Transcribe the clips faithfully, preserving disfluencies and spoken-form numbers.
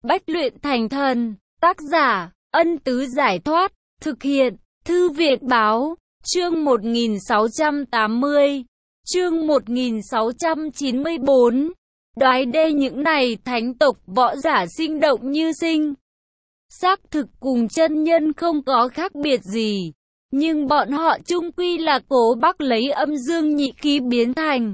Bách luyện thành thần. Tác giả, Ân Tứ Giải Thoát. Thực hiện, Thư viện Báo. Chương một nghìn sáu trăm tám mươi. Chương một nghìn sáu trăm chín mươi bốn. Đoái đê những này thánh tộc võ giả sinh động như sinh. Xác thực cùng chân nhân không có khác biệt gì. Nhưng bọn họ chung quy là Cố Bắc lấy âm dương nhị khí biến thành.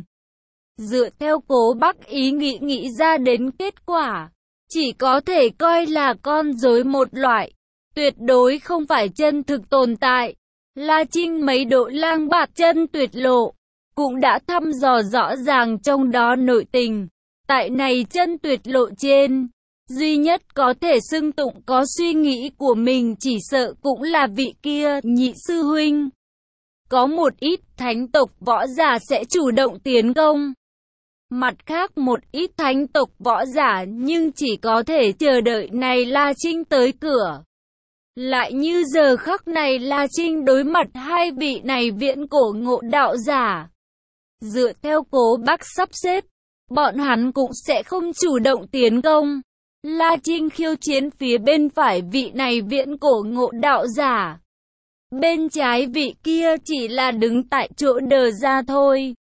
Dựa theo Cố Bắc ý nghĩ nghĩ ra đến kết quả, chỉ có thể coi là con rối một loại, tuyệt đối không phải chân thực tồn tại. La Trinh mấy độ lang bạt chân tuyệt lộ, cũng đã thăm dò rõ ràng trong đó nội tình. Tại này chân tuyệt lộ trên, duy nhất có thể xưng tụng có suy nghĩ của mình chỉ sợ cũng là vị kia nhị sư huynh. Có một ít thánh tộc võ giả sẽ chủ động tiến công. Mặt khác một ít thánh tộc võ giả nhưng chỉ có thể chờ đợi này La Trinh tới cửa. Lại như giờ khắc này La Trinh đối mặt hai vị này viễn cổ ngộ đạo giả. Dựa theo Cố Bắc sắp xếp, bọn hắn cũng sẽ không chủ động tiến công. La Trinh khiêu chiến phía bên phải vị này viễn cổ ngộ đạo giả. Bên trái vị kia chỉ là đứng tại chỗ đờ ra thôi.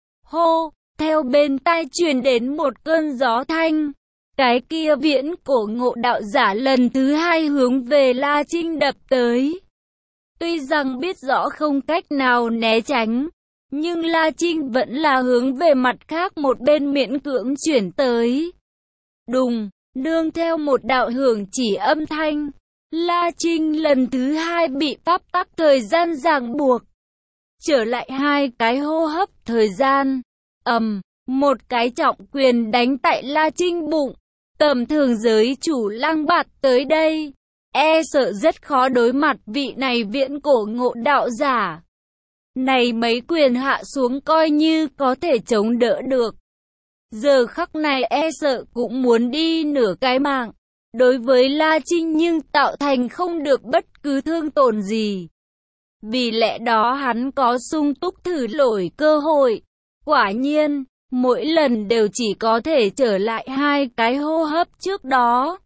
Hô, theo bên tai truyền đến một cơn gió thanh. Cái kia viễn cổ ngộ đạo giả lần thứ hai hướng về La Trinh đập tới. Tuy rằng biết rõ không cách nào né tránh, nhưng La Trinh vẫn là hướng về mặt khác một bên miễn cưỡng chuyển tới. Đùng, nương theo một đạo hưởng chỉ âm thanh, La Trinh lần thứ hai bị pháp tắc thời gian ràng buộc. Trở lại hai cái hô hấp thời gian, ầm, một cái trọng quyền đánh tại La Trinh bụng. Tầm thường giới chủ lang bạt tới đây, e sợ rất khó đối mặt vị này viễn cổ ngộ đạo giả. Này mấy quyền hạ xuống coi như có thể chống đỡ được. Giờ khắc này e sợ cũng muốn đi nửa cái mạng. Đối với La Trinh nhưng tạo thành không được bất cứ thương tổn gì. Vì lẽ đó hắn có sung túc thử lỗi cơ hội. Quả nhiên, mỗi lần đều chỉ có thể trở lại hai cái hô hấp trước đó.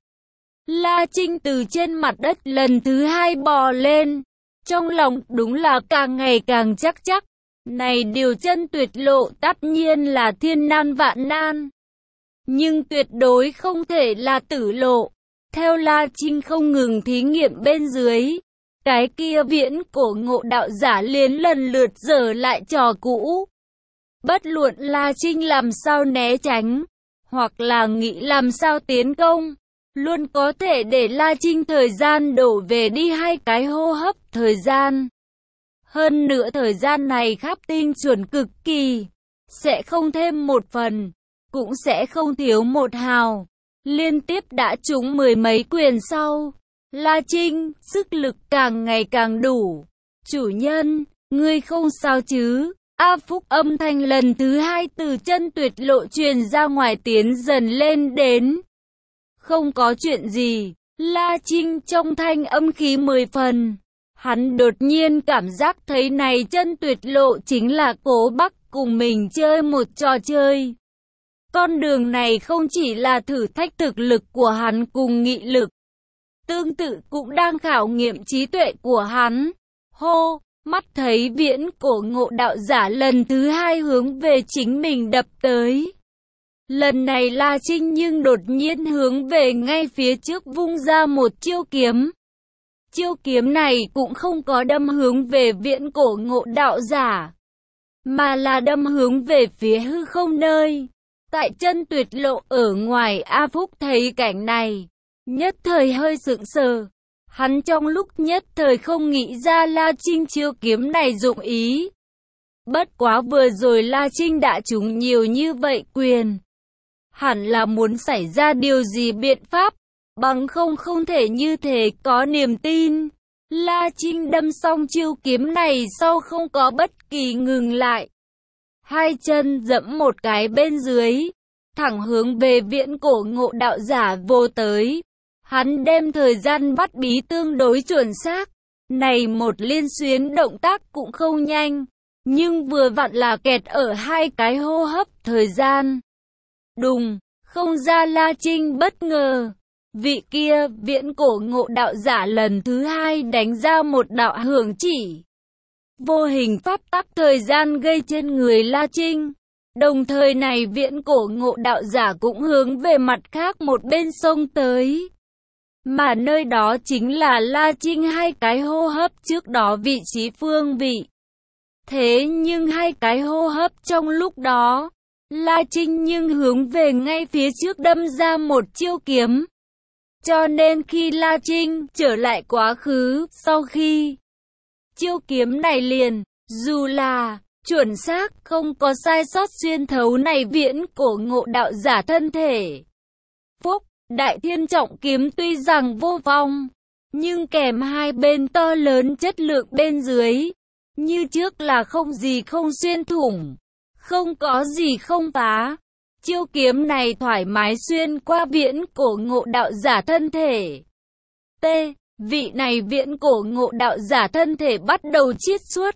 La Trinh từ trên mặt đất lần thứ hai bò lên. Trong lòng đúng là càng ngày càng chắc chắc. Này điều chân tuyệt lộ tất nhiên là thiên nan vạn nan. Nhưng tuyệt đối không thể là tử lộ. Theo La Trinh không ngừng thí nghiệm bên dưới, cái kia viễn cổ ngộ đạo giả liền lần lượt dở lại trò cũ. Bất luận La Trinh làm sao né tránh, hoặc là nghĩ làm sao tiến công, luôn có thể để La Trinh thời gian đổ về đi hai cái hô hấp thời gian. Hơn nữa thời gian này khắp tinh chuẩn cực kỳ, sẽ không thêm một phần, cũng sẽ không thiếu một hào. Liên tiếp đã trúng mười mấy quyền sau, La Trinh, sức lực càng ngày càng đủ. Chủ nhân, ngươi không sao chứ? A Phúc âm thanh lần thứ hai từ chân tuyệt lộ truyền ra ngoài tiến dần lên đến. Không có chuyện gì, La Trinh trong thanh âm khí mười phần. Hắn đột nhiên cảm giác thấy này chân tuyệt lộ chính là Cố Bắc cùng mình chơi một trò chơi. Con đường này không chỉ là thử thách thực lực của hắn cùng nghị lực, tương tự cũng đang khảo nghiệm trí tuệ của hắn. Hô, mắt thấy viễn cổ ngộ đạo giả lần thứ hai hướng về chính mình đập tới. Lần này La Trinh nhưng đột nhiên hướng về ngay phía trước vung ra một chiêu kiếm. Chiêu kiếm này cũng không có đâm hướng về viễn cổ ngộ đạo giả, mà là đâm hướng về phía hư không nơi. Tại chân tuyệt lộ ở ngoài, A Phúc thấy cảnh này, nhất thời hơi sững sờ. Hắn trong lúc nhất thời không nghĩ ra La Trinh chiêu kiếm này dụng ý. Bất quá vừa rồi La Trinh đã trúng nhiều như vậy quyền, hẳn là muốn xảy ra điều gì biện pháp, bằng không không thể như thế có niềm tin. La Trinh đâm xong chiêu kiếm này sau không có bất kỳ ngừng lại. Hai chân dẫm một cái bên dưới, thẳng hướng về viễn cổ ngộ đạo giả vô tới. Hắn đem thời gian bắt bí tương đối chuẩn xác. Này một liên xuyến động tác cũng không nhanh, nhưng vừa vặn là kẹt ở hai cái hô hấp thời gian. Đùng, không ra La Trinh bất ngờ. vị kia viễn cổ ngộ đạo giả lần thứ hai đánh ra một đạo hưởng chỉ. Vô hình pháp tắc thời gian gây trên người La Trinh. Đồng thời này viễn cổ ngộ đạo giả cũng hướng về mặt khác một bên sông tới. Mà nơi đó chính là La Trinh hai cái hô hấp trước đó vị trí phương vị. Thế nhưng hai cái hô hấp trong lúc đó, La Trinh nhưng hướng về ngay phía trước đâm ra một chiêu kiếm. Cho nên khi La Trinh trở lại quá khứ, sau khi chiêu kiếm này liền, dù là chuẩn xác không có sai sót xuyên thấu này viễn cổ ngộ đạo giả thân thể. Phúc, đại thiên trọng kiếm tuy rằng vô vong, nhưng kèm hai bên to lớn chất lượng bên dưới, như trước là không gì không xuyên thủng, không có gì không phá. Chiêu kiếm này thoải mái xuyên qua viễn cổ ngộ đạo giả thân thể. T. Vị này viễn cổ ngộ đạo giả thân thể bắt đầu chiết xuất,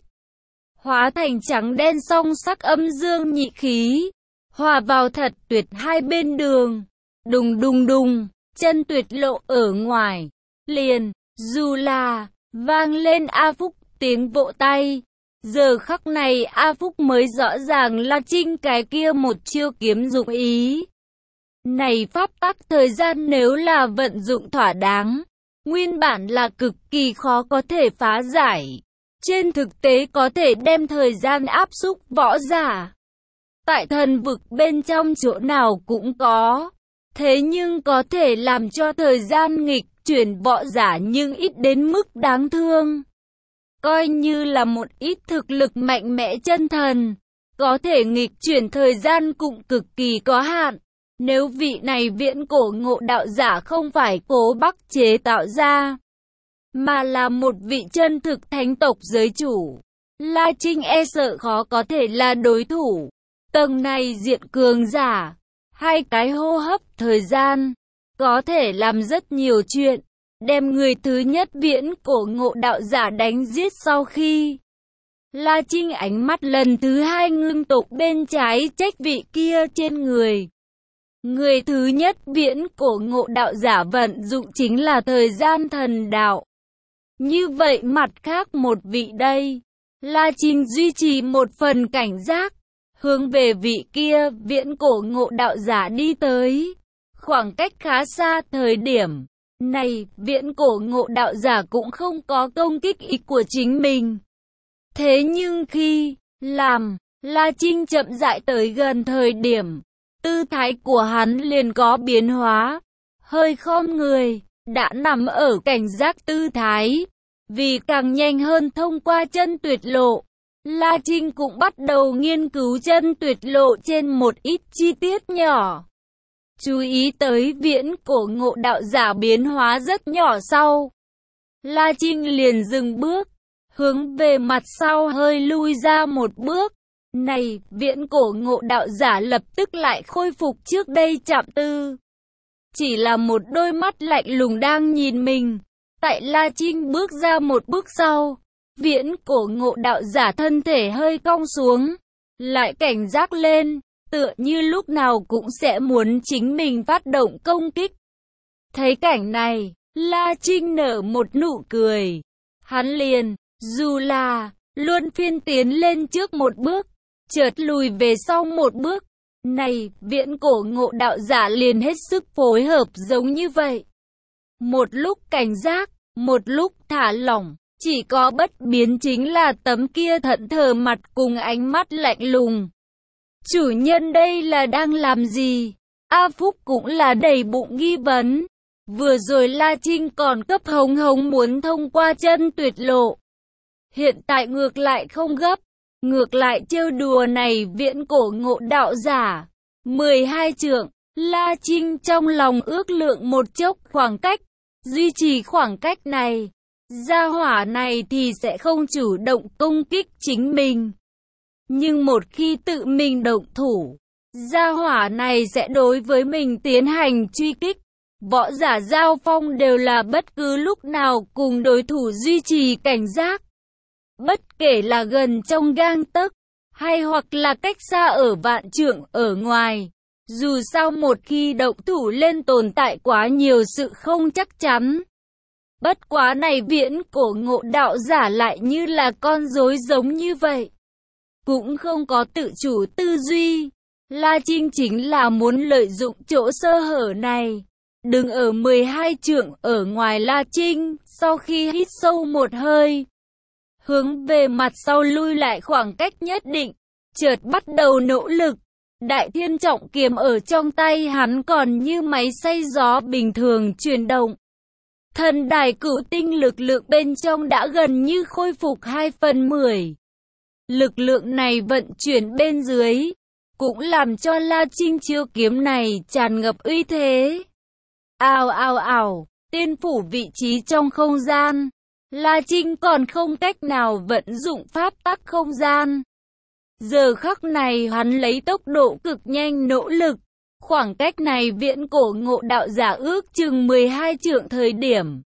hóa thành trắng đen song sắc âm dương nhị khí, hòa vào thật tuyệt hai bên đường. Đùng đùng đùng, chân tuyệt lộ ở ngoài, liền, dù là, vang lên A Phúc tiếng vỗ tay. Giờ khắc này A Phúc mới rõ ràng La Trinh cái kia một chiêu kiếm dụng ý. Này pháp tắc thời gian nếu là vận dụng thỏa đáng, nguyên bản là cực kỳ khó có thể phá giải. Trên thực tế có thể đem thời gian áp xúc võ giả. Tại thần vực bên trong chỗ nào cũng có. Thế nhưng có thể làm cho thời gian nghịch chuyển võ giả nhưng ít đến mức đáng thương. Coi như là một ít thực lực mạnh mẽ chân thần, có thể nghịch chuyển thời gian cũng cực kỳ có hạn. Nếu vị này viễn cổ ngộ đạo giả không phải cố bắc chế tạo ra, mà là một vị chân thực thánh tộc giới chủ, La Trinh e sợ khó có thể là đối thủ. Tầng này diện cường giả, hai cái hô hấp thời gian, có thể làm rất nhiều chuyện. Đem người thứ nhất viễn cổ ngộ đạo giả đánh giết sau khi La Trinh ánh mắt lần thứ hai ngưng tụ bên trái trách vị kia trên người. Người thứ nhất viễn cổ ngộ đạo giả vận dụng chính là thời gian thần đạo. Như vậy mặt khác một vị đây, La Trinh duy trì một phần cảnh giác, hướng về vị kia viễn cổ ngộ đạo giả đi tới. Khoảng cách khá xa thời điểm này, viễn cổ ngộ đạo giả cũng không có công kích ý của chính mình. Thế nhưng khi làm La Trinh chậm rãi tới gần thời điểm, tư thái của hắn liền có biến hóa, hơi khom người, đã nằm ở cảnh giác tư thái. Vì càng nhanh hơn thông qua chân tuyệt lộ, La Trinh cũng bắt đầu nghiên cứu chân tuyệt lộ trên một ít chi tiết nhỏ. Chú ý tới viễn cổ ngộ đạo giả biến hóa rất nhỏ sau, La Trinh liền dừng bước, hướng về mặt sau hơi lui ra một bước. Này, viễn cổ ngộ đạo giả lập tức lại khôi phục trước đây chạm tư. Chỉ là một đôi mắt lạnh lùng đang nhìn mình. Tại La Trinh bước ra một bước sau, viễn cổ ngộ đạo giả thân thể hơi cong xuống, lại cảnh giác lên, tựa như lúc nào cũng sẽ muốn chính mình phát động công kích. Thấy cảnh này, La Trinh nở một nụ cười. Hắn liền, dù là, luôn phiên tiến lên trước một bước, chợt lùi về sau một bước. Này, viễn cổ ngộ đạo giả liền hết sức phối hợp giống như vậy. Một lúc cảnh giác, một lúc thả lỏng, chỉ có bất biến chính là tấm kia thẫn thờ mặt cùng ánh mắt lạnh lùng. Chủ nhân đây là đang làm gì? A Phúc cũng là đầy bụng nghi vấn. Vừa rồi La Trinh còn cấp hống hống muốn thông qua chân tuyệt lộ. Hiện tại ngược lại không gấp, ngược lại trêu đùa này viễn cổ ngộ đạo giả. mười hai trượng, La Trinh trong lòng ước lượng một chốc khoảng cách, duy trì khoảng cách này. Gia hỏa này thì sẽ không chủ động công kích chính mình. Nhưng một khi tự mình động thủ, gia hỏa này sẽ đối với mình tiến hành truy kích. Võ giả giao phong đều là bất cứ lúc nào cùng đối thủ duy trì cảnh giác. Bất kể là gần trong gang tấc, hay hoặc là cách xa ở vạn trượng ở ngoài. Dù sao một khi động thủ lên tồn tại quá nhiều sự không chắc chắn. Bất quá này viễn cổ ngộ đạo giả lại như là con rối giống như vậy. Cũng không có tự chủ tư duy. La Trinh chính là muốn lợi dụng chỗ sơ hở này. Đứng ở mười hai trượng ở ngoài La Trinh, sau khi hít sâu một hơi, hướng về mặt sau lui lại khoảng cách nhất định, chợt bắt đầu nỗ lực. Đại thiên trọng kiếm ở trong tay hắn còn như máy xay gió bình thường chuyển động. Thần đài cửu tinh lực lượng bên trong đã gần như khôi phục hai phần mười. Lực lượng này vận chuyển bên dưới, cũng làm cho La Trinh chiêu kiếm này tràn ngập uy thế. Ào ào ào, tiên phủ vị trí trong không gian. La Trinh còn không cách nào vận dụng pháp tắc không gian. Giờ khắc này hắn lấy tốc độ cực nhanh nỗ lực. Khoảng cách này viễn cổ ngộ đạo giả ước chừng mười hai trượng thời điểm.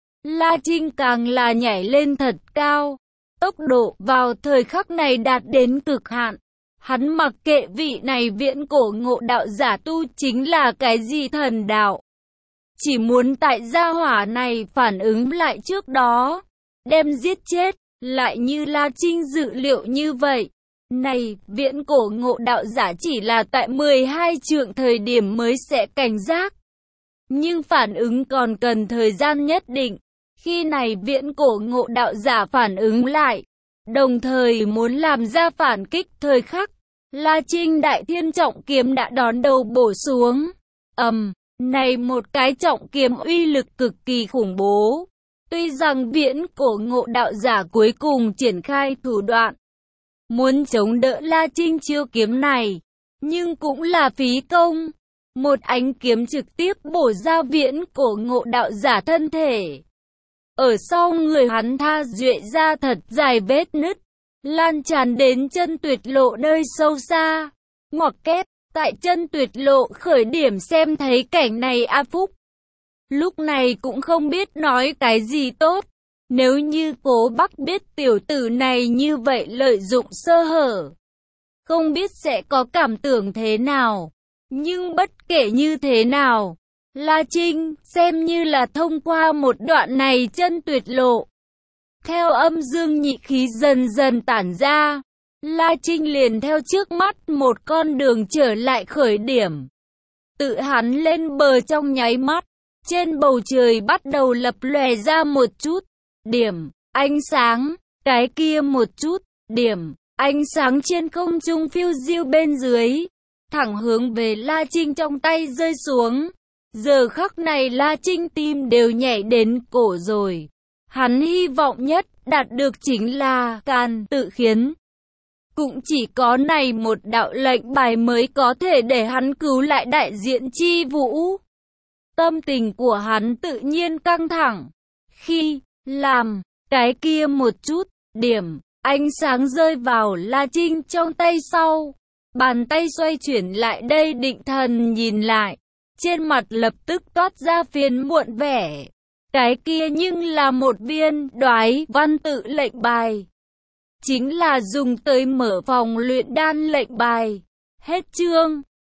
La Trinh càng là nhảy lên thật cao. Tốc độ vào thời khắc này đạt đến cực hạn. Hắn mặc kệ vị này viễn cổ ngộ đạo giả tu chính là cái gì thần đạo. Chỉ muốn tại gia hỏa này phản ứng lại trước đó. Đem giết chết, lại như La Trinh dự liệu như vậy. Này, viễn cổ ngộ đạo giả chỉ là tại mười hai trượng thời điểm mới sẽ cảnh giác. Nhưng phản ứng còn cần thời gian nhất định. Khi này viễn cổ ngộ đạo giả phản ứng lại, đồng thời muốn làm ra phản kích thời khắc, La Trinh đại thiên trọng kiếm đã đón đầu bổ xuống. Ầm, um, này một cái trọng kiếm uy lực cực kỳ khủng bố. Tuy rằng viễn cổ ngộ đạo giả cuối cùng triển khai thủ đoạn, muốn chống đỡ La Trinh chiêu kiếm này, nhưng cũng là phí công. Một ánh kiếm trực tiếp bổ ra viễn cổ ngộ đạo giả thân thể. Ở sau người hắn tha duệ ra thật dài vết nứt, lan tràn đến chân tuyệt lộ nơi sâu xa. Ngoặc kép, tại chân tuyệt lộ khởi điểm xem thấy cảnh này A Phúc. Lúc này cũng không biết nói cái gì tốt. Nếu như Cố Bắc biết tiểu tử này như vậy lợi dụng sơ hở, không biết sẽ có cảm tưởng thế nào. Nhưng bất kể như thế nào, La Trinh xem như là thông qua một đoạn này chân tuyệt lộ. Theo âm dương nhị khí dần dần tản ra, La Trinh liền theo trước mắt một con đường trở lại khởi điểm. Tự hắn lên bờ trong nháy mắt, trên bầu trời bắt đầu lập lòe ra một chút điểm ánh sáng, cái kia một chút điểm ánh sáng trên không trung phiêu diêu bên dưới, thẳng hướng về La Trinh trong tay rơi xuống. Giờ khắc này La Trinh tim đều nhảy đến cổ rồi. Hắn hy vọng nhất đạt được chính là can tự khiến. Cũng chỉ có này một đạo lệnh bài mới có thể để hắn cứu lại đại diện Chi Vũ. Tâm tình của hắn tự nhiên căng thẳng. Khi làm cái kia một chút điểm ánh sáng rơi vào La Trinh trong tay sau, bàn tay xoay chuyển lại đây định thần nhìn lại, trên mặt lập tức toát ra phiền muộn vẻ. Cái kia nhưng là một viên đoái văn tự lệnh bài, chính là dùng tới mở phòng luyện đan lệnh bài. Hết chương.